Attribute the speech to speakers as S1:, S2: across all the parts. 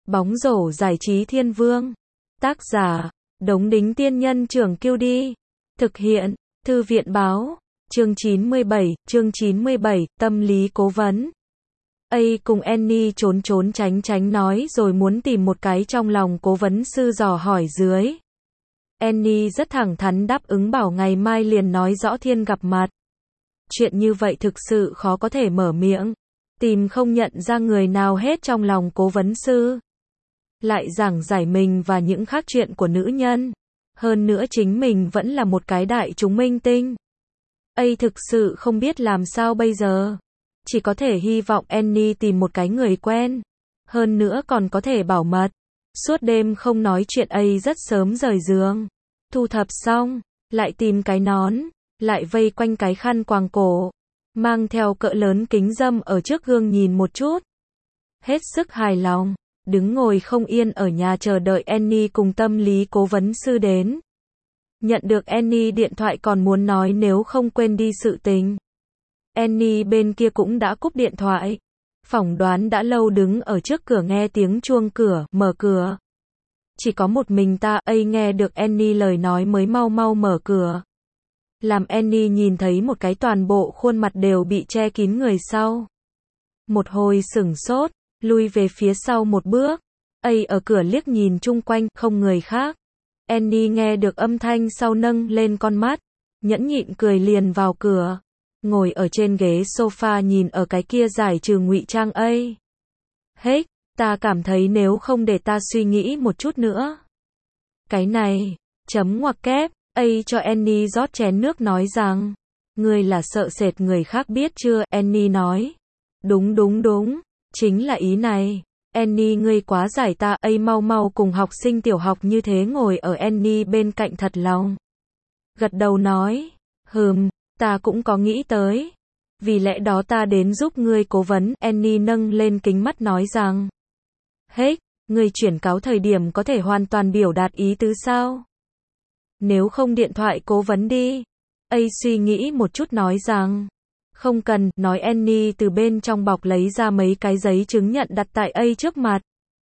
S1: Bóng rổ giải trí thiên vương. Tác giả, Đống Đính Tiên Nhân Trưởng Kiêu Đi. Thực hiện, Thư viện Báo. Chương 97, tâm lý cố vấn. A cùng Annie trốn trốn tránh tránh nói rồi muốn tìm một cái trong lòng cố vấn sư dò hỏi dưới. Annie rất thẳng thắn đáp ứng bảo ngày mai liền nói rõ thiên gặp mặt. Chuyện như vậy thực sự khó có thể mở miệng. Tìm không nhận ra người nào hết trong lòng cố vấn sư. Lại giảng giải mình và những khác chuyện của nữ nhân. Hơn nữa chính mình vẫn là một cái đại chúng minh tinh. A thực sự không biết làm sao bây giờ. Chỉ có thể hy vọng Annie tìm một cái người quen. Hơn nữa còn có thể bảo mật. Suốt đêm không nói chuyện A rất sớm rời giường. Thu thập xong, lại tìm cái nón, lại vây quanh cái khăn quàng cổ. Mang theo cỡ lớn kính râm ở trước gương nhìn một chút. Hết sức hài lòng, đứng ngồi không yên ở nhà chờ đợi Annie cùng tâm lý cố vấn sư đến. Nhận được Annie điện thoại còn muốn nói nếu không quên đi sự tình. Annie bên kia cũng đã cúp điện thoại. Phỏng đoán đã lâu đứng ở trước cửa nghe tiếng chuông cửa, mở cửa. Chỉ có một mình ta, A nghe được Annie lời nói mới mau mau mở cửa. Làm Annie nhìn thấy một cái toàn bộ khuôn mặt đều bị che kín người sau. Một hồi sửng sốt, lui về phía sau một bước. A ở cửa liếc nhìn chung quanh, không người khác. Annie nghe được âm thanh sau nâng lên con mắt. Nhẫn nhịn cười liền vào cửa. Ngồi ở trên ghế sofa nhìn ở cái kia giải trừ ngụy trang A. Hết, ta cảm thấy nếu không để ta suy nghĩ một chút nữa. Cái này, chấm ngoặc kép, A cho Annie rót chén nước nói rằng. Ngươi là sợ sệt người khác biết chưa, Annie nói. Đúng, chính là ý này. Annie ngươi quá giải ta, A mau mau cùng học sinh tiểu học như thế ngồi ở Annie bên cạnh thật lòng. Gật đầu nói, ta cũng có nghĩ tới. Vì lẽ đó ta đến giúp ngươi cố vấn, Annie nâng lên kính mắt nói rằng. Hết, ngươi chuyển cáo thời điểm có thể hoàn toàn biểu đạt ý tứ sao? Nếu không điện thoại cố vấn đi. A suy nghĩ một chút nói rằng. Không cần, nói Annie từ bên trong bọc lấy ra mấy cái giấy chứng nhận đặt tại A trước mặt.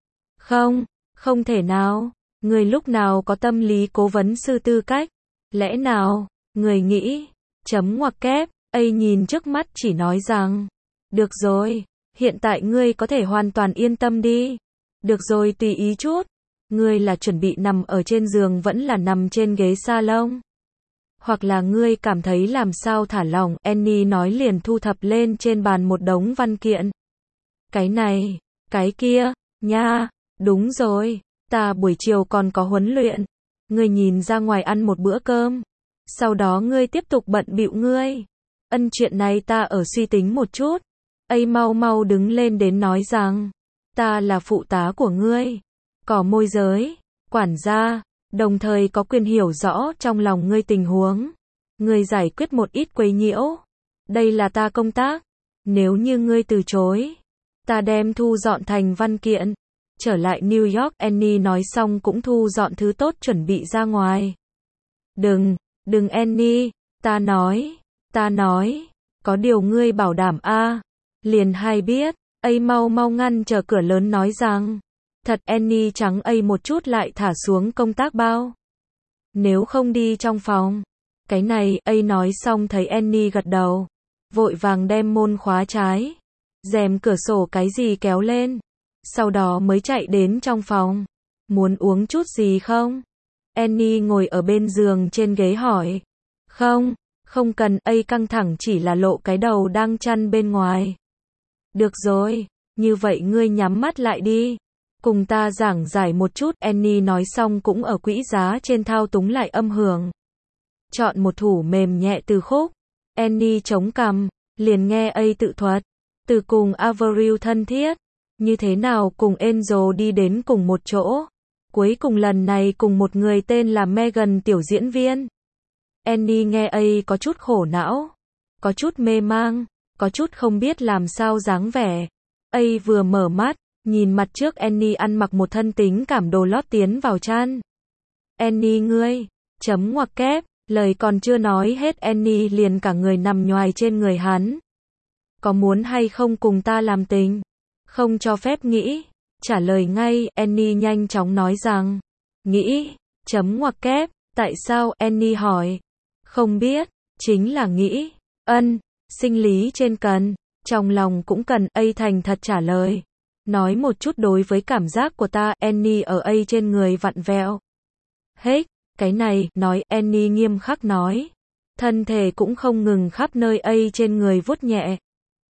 S1: Không thể nào. Người lúc nào có tâm lý cố vấn sư tư cách? Lẽ nào, người nghĩ, chấm ngoặc kép, A nhìn trước mắt chỉ nói rằng. Được rồi, hiện tại ngươi có thể hoàn toàn yên tâm đi. Được rồi tùy ý chút. Ngươi là chuẩn bị nằm ở trên giường vẫn là nằm trên ghế salon? Hoặc là ngươi cảm thấy làm sao thả lỏng, Annie nói liền thu thập lên trên bàn một đống văn kiện. Cái này, cái kia, nha, đúng rồi, ta buổi chiều còn có huấn luyện. Ngươi nhìn ra ngoài ăn một bữa cơm. Sau đó ngươi tiếp tục bận bịu ngươi. Chuyện này ta ở suy tính một chút. A mau mau đứng lên đến nói rằng. Ta là phụ tá của ngươi. Có môi giới, quản gia. Đồng thời có quyền hiểu rõ trong lòng ngươi tình huống. Ngươi giải quyết một ít quấy nhiễu. Đây là ta công tác. Nếu như ngươi từ chối, ta đem thu dọn thành văn kiện. Trở lại New York, Annie nói xong cũng thu dọn thứ tốt chuẩn bị ra ngoài. Đừng Annie, ta nói, có điều ngươi bảo đảm a. Liền hay biết, A mau mau ngăn trở cửa lớn nói rằng. Thật Annie trắng A một chút lại thả xuống công tác bao. Nếu không đi trong phòng. Cái này, A nói xong thấy Annie gật đầu. Vội vàng đem môn khóa trái. Rèm cửa sổ cái gì kéo lên. Sau đó mới chạy đến trong phòng. Muốn uống chút gì không? Annie ngồi ở bên giường trên ghế hỏi. Không cần, A căng thẳng chỉ là lộ cái đầu đang chăn bên ngoài. Được rồi, như vậy ngươi nhắm mắt lại đi. Cùng ta giảng giải một chút, Annie nói xong cũng ở quỹ giá trên thao túng lại âm hưởng. Chọn một thủ mềm nhẹ từ khúc. Annie chống cằm, liền nghe A tự thuật. Từ cùng Avril thân thiết. Như thế nào cùng Angel đi đến cùng một chỗ. Cuối cùng lần này cùng một người tên là Megan tiểu diễn viên. Annie nghe A có chút khổ não. Có chút mê mang. Có chút không biết làm sao dáng vẻ. A vừa mở mắt. Nhìn mặt trước Annie ăn mặc một thân tính cảm đồ lót tiến vào chăn. Annie ngươi, chấm ngoặc kép, lời còn chưa nói hết Annie liền cả người nằm nhoài trên người hắn. Có muốn hay không cùng ta làm tình? Không cho phép nghĩ. Trả lời ngay, Annie nhanh chóng nói rằng. Nghĩ, chấm ngoặc kép, tại sao, Annie hỏi. Không biết, chính là nghĩ. Sinh lý trên cần, trong lòng cũng cần, A thành thật trả lời. Nói một chút đối với cảm giác của ta, Annie ở A trên người vặn vẹo. Hết, cái này, nói, Annie nghiêm khắc nói. Thân thể cũng không ngừng khắp nơi A trên người vuốt nhẹ.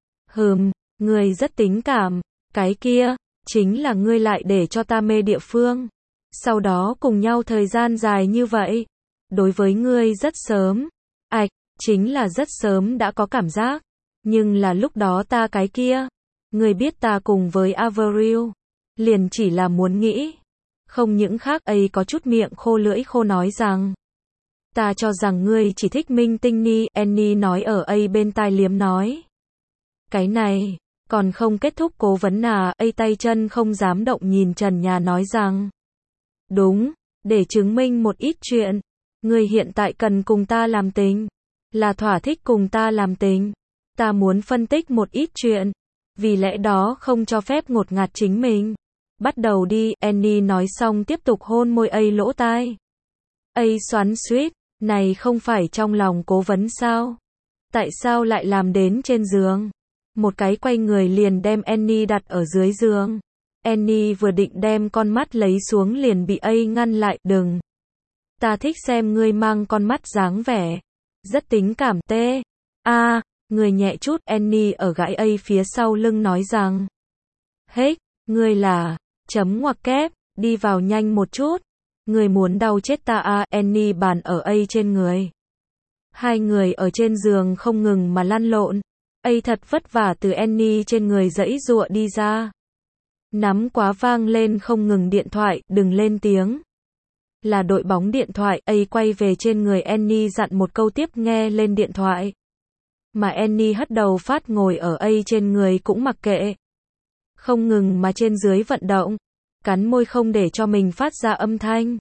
S1: Người rất tính cảm, cái kia, chính là ngươi lại để cho ta mê địa phương. Sau đó cùng nhau thời gian dài như vậy. Đối với ngươi rất sớm. Chính là rất sớm đã có cảm giác. Nhưng là lúc đó ta cái kia. Ngươi biết ta cùng với Avril. Liền chỉ là muốn nghĩ. Không những khác ấy có chút miệng khô lưỡi khô nói rằng. Ta cho rằng ngươi chỉ thích minh tinh ni, Annie nói ở A bên tai liếm nói. Cái này, còn không kết thúc cố vấn A tay chân không dám động nhìn trần nhà nói rằng. Đúng, để chứng minh một ít chuyện. Ngươi hiện tại cần cùng ta làm tình. Là thỏa thích cùng ta làm tình. Ta muốn phân tích một ít chuyện. Vì lẽ đó không cho phép ngột ngạt chính mình. Bắt đầu đi, Annie nói xong tiếp tục hôn môi A lỗ tai. A xoắn xuýt, này không phải trong lòng cố vấn sao? Tại sao lại làm đến trên giường? Một cái quay người liền đem Annie đặt ở dưới giường. Annie vừa định đem con mắt lấy xuống liền bị A ngăn lại, đừng. Ta thích xem ngươi mang con mắt dáng vẻ. Rất tính cảm tê. Người nhẹ chút, Annie ở gãi A phía sau lưng nói rằng. Hết, ngươi là, chấm ngoặc kép, đi vào nhanh một chút. Người muốn đau chết ta Annie bàn ở A trên người. Hai người ở trên giường không ngừng mà lăn lộn. A thật vất vả từ Annie trên người giãy giụa đi ra. Nắm quá vang lên không ngừng điện thoại, đừng lên tiếng. Là đội bóng điện thoại, A quay về trên người Annie dặn một câu tiếp nghe lên điện thoại. Mà Annie hất đầu phát ngồi ở A trên người cũng mặc kệ. Không ngừng mà trên dưới vận động. Cắn môi không để cho mình phát ra âm thanh.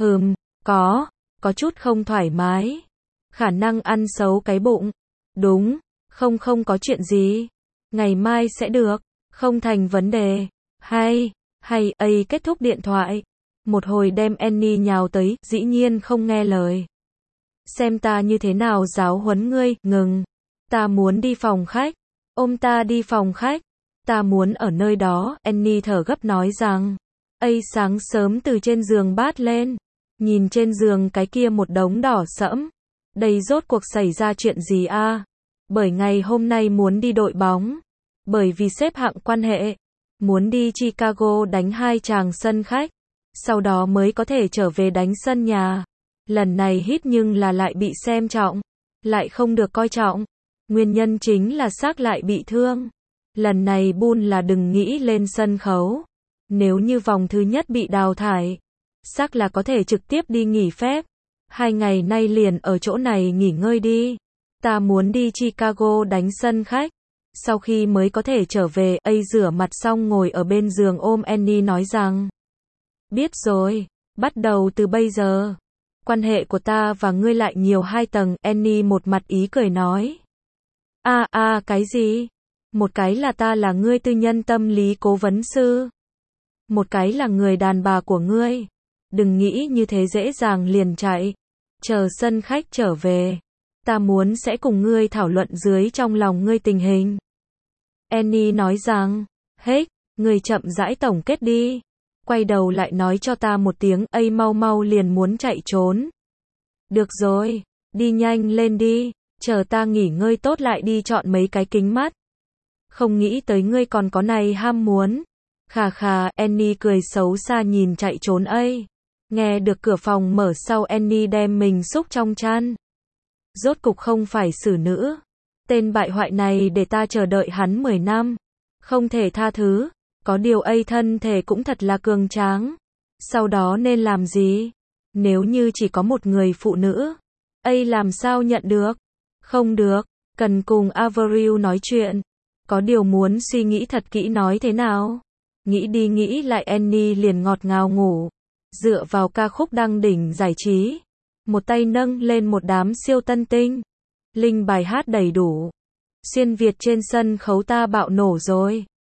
S1: Có chút không thoải mái. Khả năng ăn xấu cái bụng. Đúng, không có chuyện gì. Ngày mai sẽ được, không thành vấn đề. Hay, A kết thúc điện thoại. Một hồi đem Annie nhào tới, dĩ nhiên không nghe lời. Xem ta như thế nào giáo huấn ngươi, ngừng. Ta muốn đi phòng khách. Ôm ta đi phòng khách. Ta muốn ở nơi đó, Annie thở gấp nói rằng. A sáng sớm từ trên giường bát lên. Nhìn trên giường cái kia một đống đỏ sẫm. Đây rốt cuộc xảy ra chuyện gì Bởi ngày hôm nay muốn đi đội bóng. Bởi vì xếp hạng quan hệ. Muốn đi Chicago đánh 2 tràng sân khách. Sau đó mới có thể trở về đánh sân nhà. Lần này hít nhưng là lại bị xem trọng. Lại không được coi trọng. Nguyên nhân chính là xác lại bị thương. Lần này Bun là đừng nghĩ lên sân khấu. Nếu như vòng thứ nhất bị đào thải. Xác là có thể trực tiếp đi nghỉ phép. 2 ngày nay liền ở chỗ này nghỉ ngơi đi. Ta muốn đi Chicago đánh sân khách. Sau khi mới có thể trở về, A rửa mặt xong ngồi ở bên giường ôm Annie nói rằng. Biết rồi, bắt đầu từ bây giờ. Quan hệ của ta và ngươi lại nhiều 2 tầng, Annie một mặt ý cười nói. Cái gì? Một cái là ta là ngươi tư nhân tâm lý cố vấn sư. Một cái là người đàn bà của ngươi. Đừng nghĩ như thế dễ dàng liền chạy. Chờ sân khách trở về. Ta muốn sẽ cùng ngươi thảo luận dưới trong lòng ngươi tình hình. Annie nói rằng. Hết, ngươi chậm rãi tổng kết đi. Quay đầu lại nói cho ta một tiếng, A mau liền muốn chạy trốn. Được rồi, đi nhanh lên đi. Chờ ta nghỉ ngơi tốt lại đi chọn mấy cái kính mắt. Không nghĩ tới ngươi còn có này ham muốn. Khà, Annie cười xấu xa nhìn chạy trốn A. Nghe được cửa phòng mở sau Annie đem mình xúc trong chăn. Rốt cục không phải xử nữ. Tên bại hoại này để ta chờ đợi hắn 10 năm. Không thể tha thứ. Có điều A thân thể cũng thật là cường tráng. Sau đó nên làm gì? Nếu như chỉ có một người phụ nữ. A làm sao nhận được? Không được. Cần cùng Avril nói chuyện. Có điều muốn suy nghĩ thật kỹ nói thế nào? Nghĩ đi nghĩ lại Annie liền ngọt ngào ngủ. Dựa vào ca khúc đăng đỉnh giải trí. Một tay nâng lên một đám siêu tân tinh. Linh bài hát đầy đủ. Xuyên Việt trên sân khấu ta bạo nổ rồi.